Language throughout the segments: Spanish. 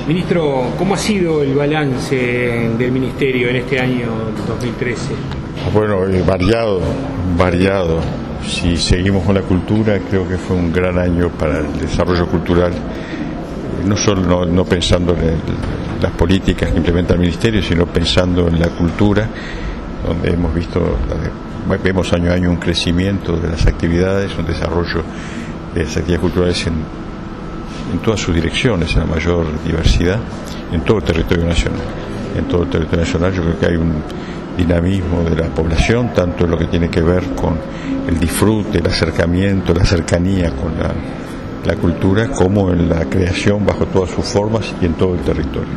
Ministro, ¿cómo ha sido el balance del Ministerio en este año 2013? Bueno, variado. Si seguimos con la cultura, creo que fue un gran año para el desarrollo cultural, no solo no pensando en las políticas que implementa el Ministerio, sino pensando en la cultura, donde vemos año a año un crecimiento de las actividades, un desarrollo de las actividades culturales en todas sus direcciones, en la mayor diversidad, en todo el territorio nacional. En todo el territorio nacional yo creo que hay un dinamismo de la población, tanto en lo que tiene que ver con el disfrute, el acercamiento, la cercanía con la cultura, como en la creación bajo todas sus formas y en todo el territorio.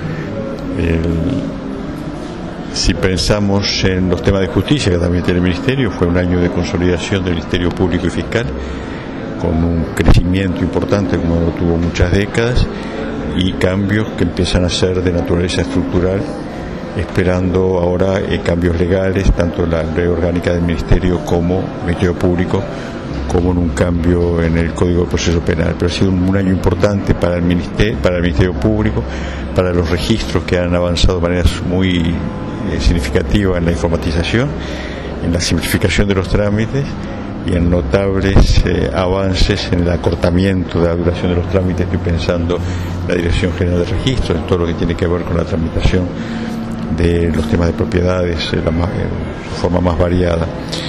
Si pensamos en los temas de justicia que también tiene el Ministerio, fue un año de consolidación del Ministerio Público y Fiscal, con un crecimiento importante como lo tuvo muchas décadas, y cambios que empiezan a ser de naturaleza estructural, esperando ahora cambios legales, tanto en la ley orgánica del Ministerio como Ministerio Público, como en un cambio en el Código de Proceso Penal. Pero ha sido un año importante para el Ministerio Público, para los registros que han avanzado de manera muy significativa en la informatización, en la simplificación de los trámites y en notables avances en el acortamiento de la duración de los trámites. Estoy pensando en la Dirección General de Registros, en todo lo que tiene que ver con la tramitación de los temas de propiedades en su forma más variada.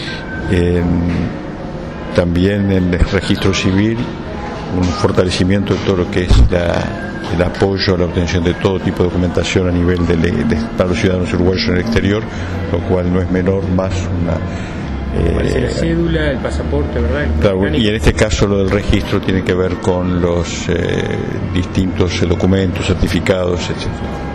También en el registro civil, un fortalecimiento de todo lo que es el apoyo a la obtención de todo tipo de documentación a nivel para los ciudadanos uruguayos en el exterior, lo cual no es menor, más la cédula, el pasaporte, ¿verdad? Claro, y en este caso lo del registro tiene que ver con los distintos documentos, certificados, etc.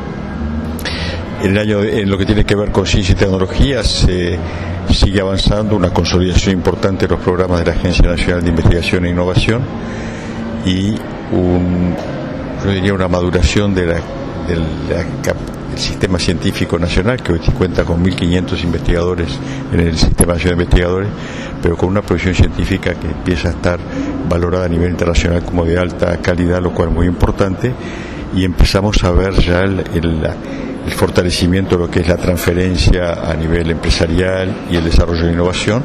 El año, en lo que tiene que ver con ciencia y tecnología, se sigue avanzando una consolidación importante de los programas de la Agencia Nacional de Investigación e Innovación y yo diría una maduración del sistema científico nacional, que hoy cuenta con 1.500 investigadores en el Sistema Nacional de Investigadores, pero con una producción científica que empieza a estar valorada a nivel internacional como de alta calidad, lo cual es muy importante, y empezamos a ver ya el fortalecimiento de lo que es la transferencia a nivel empresarial y el desarrollo de innovación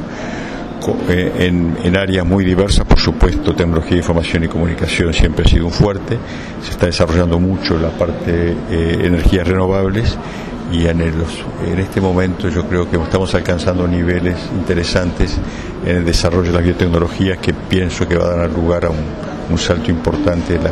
en áreas muy diversas. Por supuesto, tecnología, información y comunicación siempre ha sido un fuerte. Se está desarrollando mucho la parte energías renovables, y en este momento yo creo que estamos alcanzando niveles interesantes en el desarrollo de las biotecnologías, que pienso que va a dar lugar a un salto importante en los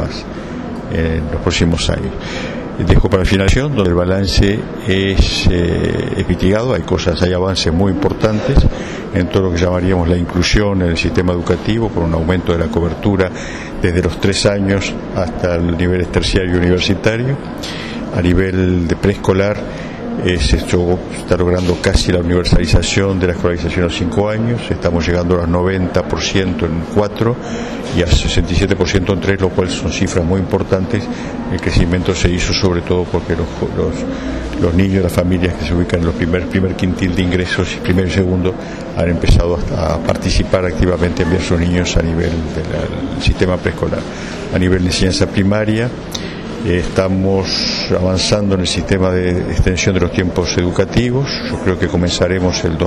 próximos años. Dejo para la finalización, donde el balance es mitigado. Hay avances muy importantes en todo lo que llamaríamos la inclusión en el sistema educativo, con un aumento de la cobertura desde los 3 años hasta el nivel terciario y universitario. A nivel de preescolar se está logrando casi la universalización de la escolarización a los 5 años. Estamos llegando al 90% en 4 y al 67% en 3, lo cual son cifras muy importantes. El crecimiento se hizo sobre todo porque los niños, las familias que se ubican en los primer quintil de ingresos, primero y segundo, han empezado a participar activamente, enviar sus niños a nivel del sistema preescolar. A nivel de enseñanza primaria, estamos avanzando en el sistema de extensión de los tiempos educativos. Yo creo que comenzaremos el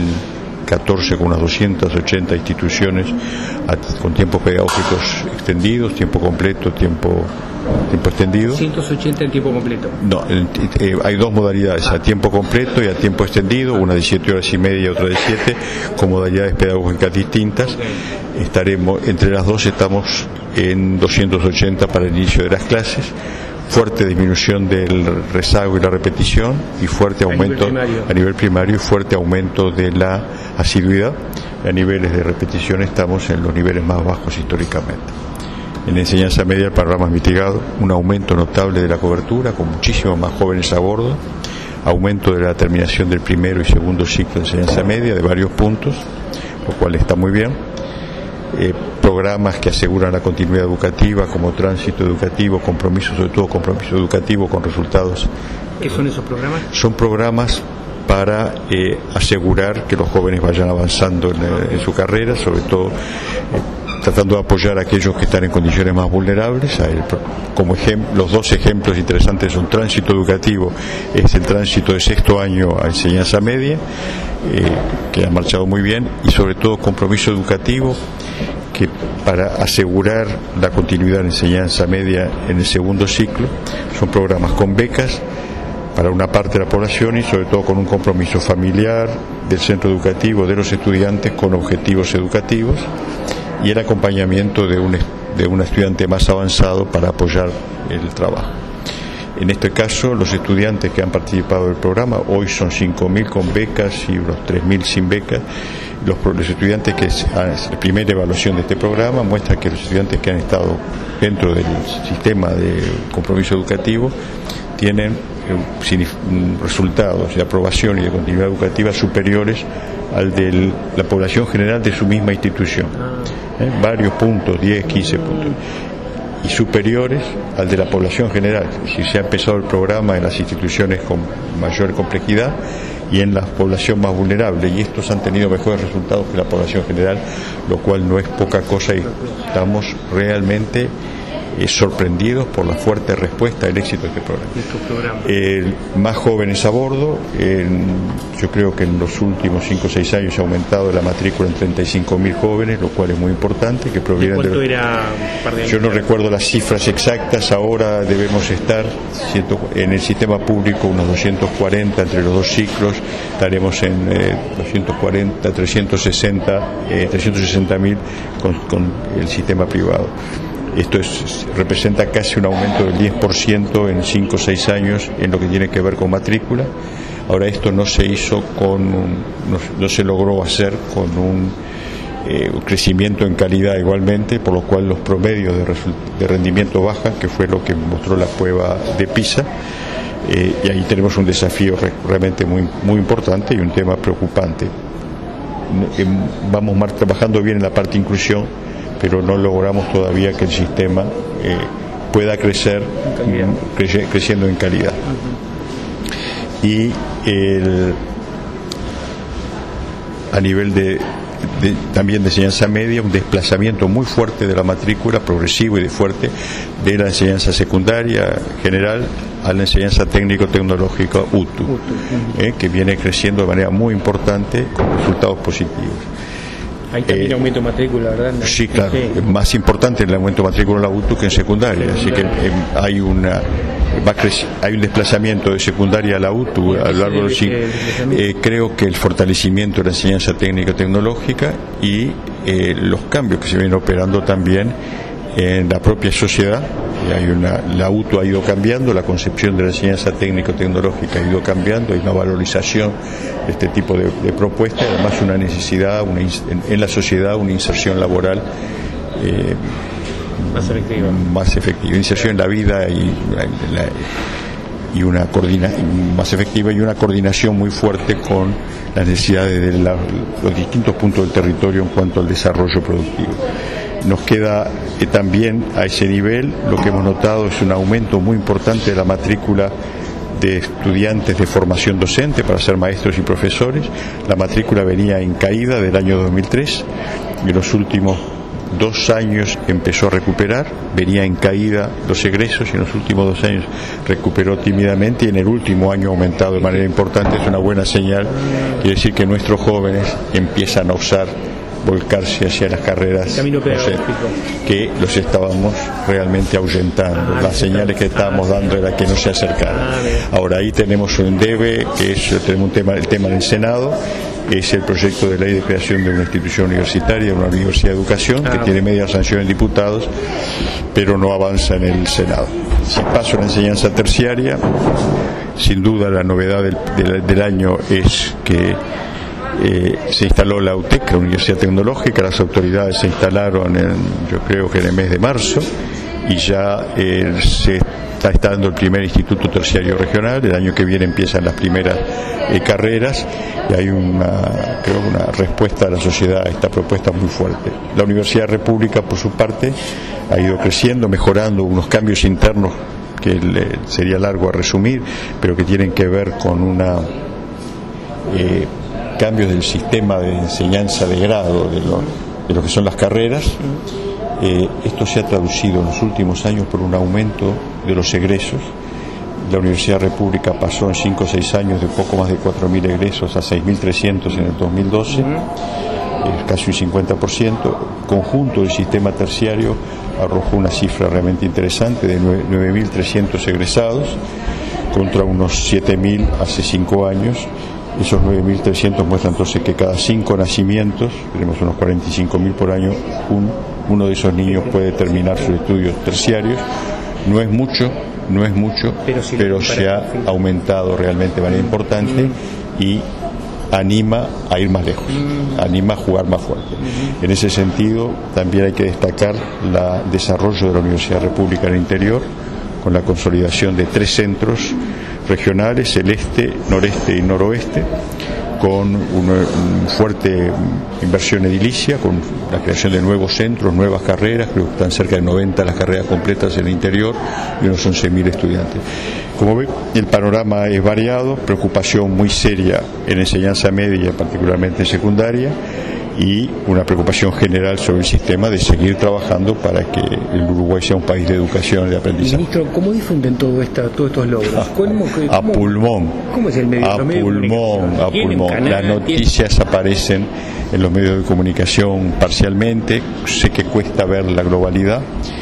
2014 con unas 280 instituciones con tiempos pedagógicos extendidos, tiempo completo, tiempo extendido. 180 en tiempo completo. No, hay dos modalidades, a tiempo completo y a tiempo extendido, una de 7 horas y media y otra de 7, con modalidades pedagógicas distintas. Entre las dos estamos en 280 para el inicio de las clases. Fuerte disminución del rezago y la repetición, y fuerte aumento a nivel primario, y fuerte aumento de la asiduidad. A niveles de repetición estamos en los niveles más bajos históricamente. En la enseñanza media el panorama es mitigado, un aumento notable de la cobertura, con muchísimos más jóvenes a bordo, aumento de la terminación del primero y segundo ciclo de enseñanza media de varios puntos, lo cual está muy bien. Programas que aseguran la continuidad educativa, como tránsito educativo, sobre todo compromiso educativo con resultados. ¿Qué son esos programas? Son programas para asegurar que los jóvenes vayan avanzando en su carrera, sobre todo tratando de apoyar a aquellos que están en condiciones más vulnerables. Como los dos ejemplos interesantes son tránsito educativo, es el tránsito de sexto año a enseñanza media, que ha marchado muy bien, y sobre todo compromiso educativo, que para asegurar la continuidad de enseñanza media en el segundo ciclo son programas con becas para una parte de la población y sobre todo con un compromiso familiar del centro educativo, de los estudiantes con objetivos educativos y el acompañamiento de un estudiante más avanzado para apoyar el trabajo. En este caso, los estudiantes que han participado del programa, hoy son 5.000 con becas y unos 3.000 sin becas. Los estudiantes la primera evaluación de este programa muestra que los estudiantes que han estado dentro del sistema de compromiso educativo tienen resultados de aprobación y de continuidad educativa superiores al de la población general de su misma institución. Varios puntos, 10, 15 puntos. Y superiores al de la población general. Si se ha empezado el programa en las instituciones con mayor complejidad y en la población más vulnerable, y estos han tenido mejores resultados que la población general, lo cual no es poca cosa, y estamos realmente sorprendidos por la fuerte respuesta al éxito de este programa. Más jóvenes a bordo, yo creo que en los últimos 5 o 6 años ha aumentado la matrícula en 35.000 jóvenes, lo cual es muy importante, que provienen ¿Cuánto era un par de años? Yo no recuerdo las cifras exactas, ahora debemos estar en el sistema público unos 240 entre los dos ciclos, estaremos en 240, 360.000 con el sistema privado. Esto representa casi un aumento del 10% en 5 o 6 años en lo que tiene que ver con matrícula. Ahora, esto no se hizo no se logró hacer con un crecimiento en calidad igualmente, por lo cual los promedios de rendimiento bajan, que fue lo que mostró la prueba de PISA. Y ahí tenemos un desafío realmente muy, muy importante y un tema preocupante. Vamos trabajando bien en la parte de inclusión, pero no logramos todavía que el sistema pueda crecer creciendo en calidad. Y a nivel también de enseñanza media, un desplazamiento muy fuerte de la matrícula, progresivo y fuerte, de la enseñanza secundaria general a la enseñanza técnico-tecnológica UTU, que viene creciendo de manera muy importante con resultados positivos. Ahí también aumento de matrícula, ¿verdad? Sí, claro. Es más importante el aumento de matrícula en la UTU que en secundaria. Así que hay un desplazamiento de secundaria a la UTU a lo largo del ciclo. Creo que el fortalecimiento de la enseñanza técnico-tecnológica y los cambios que se vienen operando también en la propia sociedad. La UTU ha ido cambiando, la concepción de la enseñanza técnico-tecnológica ha ido cambiando, hay una valorización de este tipo de propuestas, además una necesidad en la sociedad, una inserción laboral más efectiva, inserción en la vida y una más efectiva y una coordinación muy fuerte con las necesidades de los distintos puntos del territorio en cuanto al desarrollo productivo. Nos queda también a ese nivel, lo que hemos notado es un aumento muy importante de la matrícula de estudiantes de formación docente para ser maestros y profesores. La matrícula venía en caída del año 2003, en los últimos 2 años empezó a recuperar, venía en caída los egresos y en los últimos 2 años recuperó tímidamente, y en el último año ha aumentado de manera importante. Es una buena señal, quiere decir que nuestros jóvenes empiezan a volcarse hacia las carreras que los estábamos realmente ahuyentando. Las señales que estábamos dando era que no se acercaran. Ahora ahí tenemos un debe, que tenemos el tema en el Senado, es el proyecto de ley de creación de una institución universitaria, una universidad de educación, que tiene media sanción en diputados, pero no avanza en el Senado. Si paso a la enseñanza terciaria, sin duda la novedad del año es que se instaló la UTEC, la Universidad Tecnológica. Las autoridades se instalaron yo creo que en el mes de marzo, y ya se está instalando el primer instituto terciario regional. El año que viene empiezan las primeras carreras, y hay una respuesta de la sociedad a esta propuesta muy fuerte. La Universidad República, por su parte, ha ido creciendo, mejorando unos cambios internos que sería largo a resumir, pero que tienen que ver con cambios del sistema de enseñanza de grado, lo que son las carreras. Esto se ha traducido en los últimos años por un aumento de los egresos. La Universidad República pasó en 5 o 6 años de poco más de 4.000 egresos a 6.300 en el 2012, casi un 50%. El conjunto del sistema terciario arrojó una cifra realmente interesante de 9.300 egresados contra unos 7.000 hace 5 años. Esos 9.300 muestran entonces que cada 5 nacimientos, tenemos unos 45.000 por año, uno de esos niños puede terminar sus estudios terciarios. No es mucho, pero se ha aumentado realmente de manera importante y anima a ir más lejos, anima a jugar más fuerte. En ese sentido, también hay que destacar el desarrollo de la Universidad República en el interior, con la consolidación de 3 centros regionales, el este, noreste y noroeste, con una fuerte inversión edilicia, con la creación de nuevos centros, nuevas carreras. Creo que están cerca de 90 las carreras completas en el interior y unos 11.000 estudiantes. Como ve, el panorama es variado, preocupación muy seria en enseñanza media, particularmente en secundaria, y una preocupación general sobre el sistema de seguir trabajando para que el Uruguay sea un país de educación y de aprendizaje. Ministro, ¿cómo difunden todos estos logros? A pulmón. ¿Cómo es el medio? A pulmón. Las noticias aparecen en los medios de comunicación parcialmente. Sé que cuesta ver la globalidad.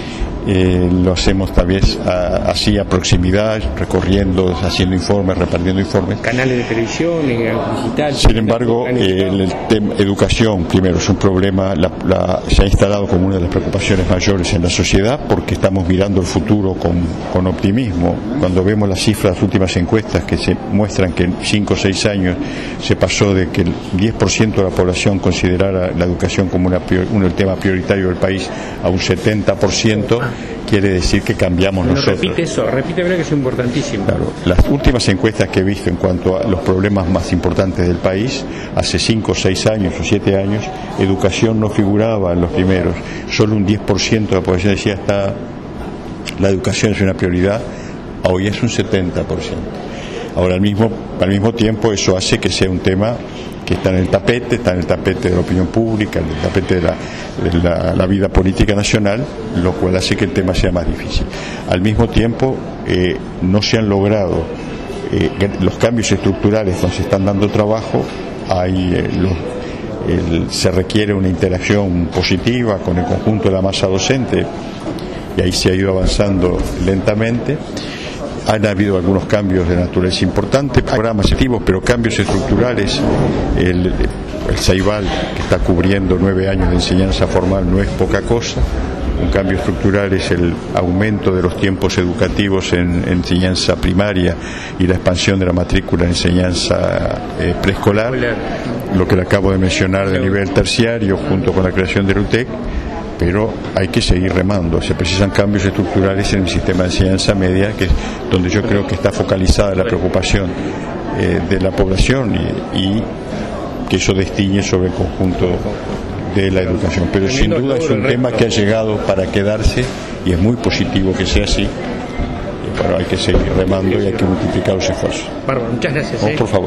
Lo hacemos tal vez así a proximidad, recorriendo, haciendo informes, repartiendo informes. Canales de televisión, digital. Sin embargo, el tema educación, primero, es un problema, se ha instalado como una de las preocupaciones mayores en la sociedad, porque estamos mirando el futuro con optimismo. Cuando vemos las cifras, las últimas encuestas que se muestran que en 5 o 6 años se pasó de que el 10% de la población considerara la educación como el tema prioritario del país a un 70%, quiere decir que cambiamos nosotros. Repite que es importantísimo. Claro, las últimas encuestas que he visto en cuanto a los problemas más importantes del país, hace 5 o 6 años o 7 años, educación no figuraba en los primeros. Solo un 10% de la población decía la educación es una prioridad, hoy es un 70%. Ahora, al mismo tiempo, eso hace que sea un tema que está en el tapete de la opinión pública, en el tapete de la vida política nacional, lo cual hace que el tema sea más difícil. Al mismo tiempo, no se han logrado los cambios estructurales donde se están dando trabajo. Se requiere una interacción positiva con el conjunto de la masa docente, y ahí se ha ido avanzando lentamente. Han habido algunos cambios de naturaleza importante, programas activos, pero cambios estructurales. El Ceibal, que está cubriendo 9 años de enseñanza formal, no es poca cosa. Un cambio estructural es el aumento de los tiempos educativos en enseñanza primaria y la expansión de la matrícula en enseñanza preescolar, lo que le acabo de mencionar de nivel terciario, junto con la creación del UTEC. Pero hay que seguir remando, se precisan cambios estructurales en el sistema de enseñanza media, que es donde yo creo que está focalizada la preocupación de la población y que eso destiñe sobre el conjunto de la educación. Pero sin duda es un tema que ha llegado para quedarse y es muy positivo que sea así, pero hay que seguir remando y hay que multiplicar los esfuerzos. Bárbaro, muchas gracias. Por favor.